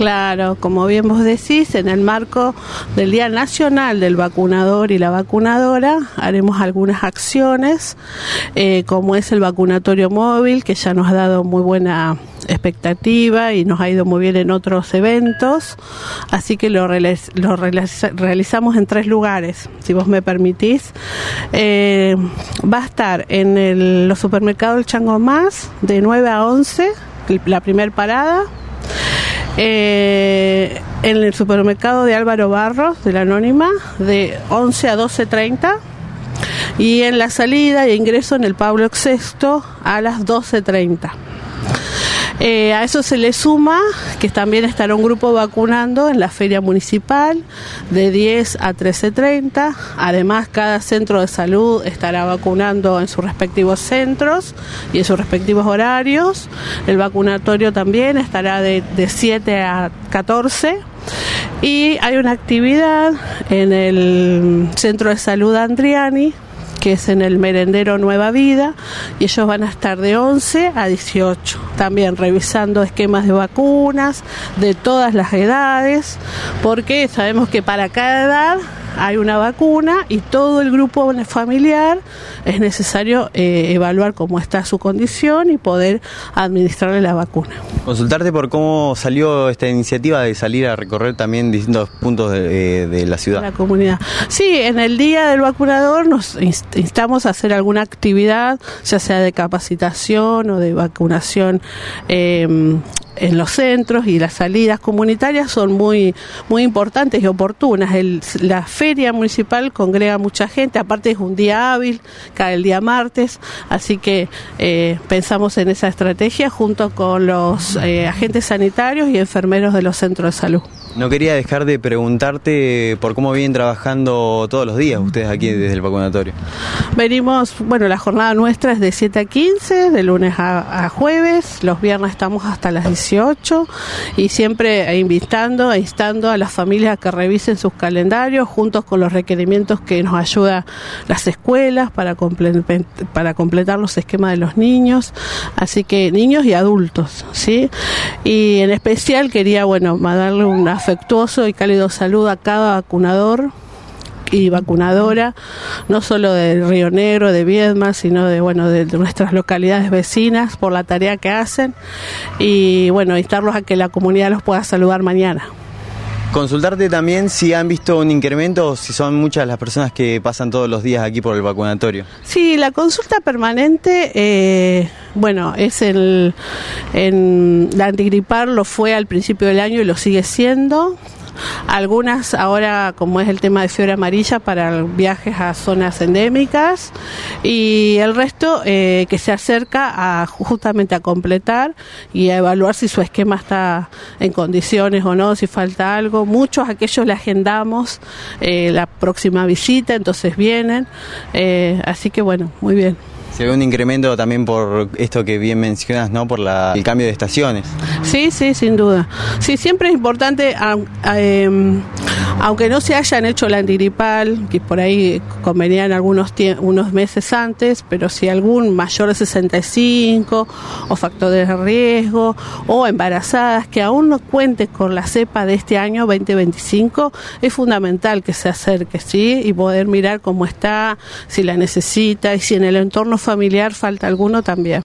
Claro, como bien vos decís, en el marco del Día Nacional del Vacunador y la Vacunadora, haremos algunas acciones, como es el vacunatorio móvil, que ya nos ha dado muy buena expectativa y nos ha ido muy bien en otros eventos, así que lo realizamos en 3 lugares, si vos me permitís. Va a estar en los supermercados del Chango Más de 9 a 11, la primer parada. En el supermercado de Álvaro Barros, de la Anónima, de 11 a 12:30, y en la salida e ingreso en el Pablo VI a las 12:30. A eso se le suma que también estará un grupo vacunando en la feria municipal de 10 a 13:30. Además, cada centro de salud estará vacunando en sus respectivos centros y en sus respectivos horarios. El vacunatorio también estará de 7 a 14. Y hay una actividad en el centro de salud Andriani, que es en el merendero Nueva Vida, y ellos van a estar de 11 a 18, también revisando esquemas de vacunas de todas las edades, porque sabemos que para cada edad hay una vacuna y todo el grupo familiar es necesario evaluar cómo está su condición y poder administrarle la vacuna. Consultarte por cómo salió esta iniciativa de salir a recorrer también distintos puntos de la ciudad. La comunidad. Sí, en el Día del Vacunador nos instamos a hacer alguna actividad, ya sea de capacitación o de vacunación en los centros, y las salidas comunitarias son muy importantes y oportunas. La feria municipal congrega mucha gente, aparte es un día hábil, cae el día martes, así que pensamos en esa estrategia junto con los agentes sanitarios y enfermeros de los centros de salud. No quería dejar de preguntarte por cómo vienen trabajando todos los días ustedes aquí desde el vacunatorio. Venimos, la jornada nuestra es de 7 a 15, de lunes a jueves, los viernes estamos hasta las 18, y siempre instando a las familias a que revisen sus calendarios juntos con los requerimientos que nos ayuda las escuelas para completar los esquemas de los niños, así que niños y adultos, ¿sí? Y en especial quería, darle un afectuoso y cálido saludo a cada vacunador y vacunadora, no solo de Río Negro, de Viedma, sino de nuestras localidades vecinas, por la tarea que hacen, y instarlos a que la comunidad los pueda saludar mañana. Consultarte también si han visto un incremento o si son muchas las personas que pasan todos los días aquí por el vacunatorio. Sí, la consulta permanente, es la antigripal lo fue al principio del año y lo sigue siendo. Algunas ahora, como es el tema de fiebre amarilla para viajes a zonas endémicas, y el resto que se acerca justamente a completar y a evaluar si su esquema está en condiciones o no, si falta algo. Muchos aquellos le agendamos la próxima visita, entonces vienen, así que muy bien. Se ve un incremento también por esto que bien mencionas, ¿no? Por el cambio de estaciones. Sí, sin duda. Sí, siempre es importante, aunque no se hayan hecho la antigripal, que por ahí convenían unos meses antes, pero si algún mayor de 65 o factores de riesgo o embarazadas que aún no cuente con la cepa de este año 2025, es fundamental que se acerque, ¿sí? Y poder mirar cómo está, si la necesita, y si en el entorno familiar falta alguno también.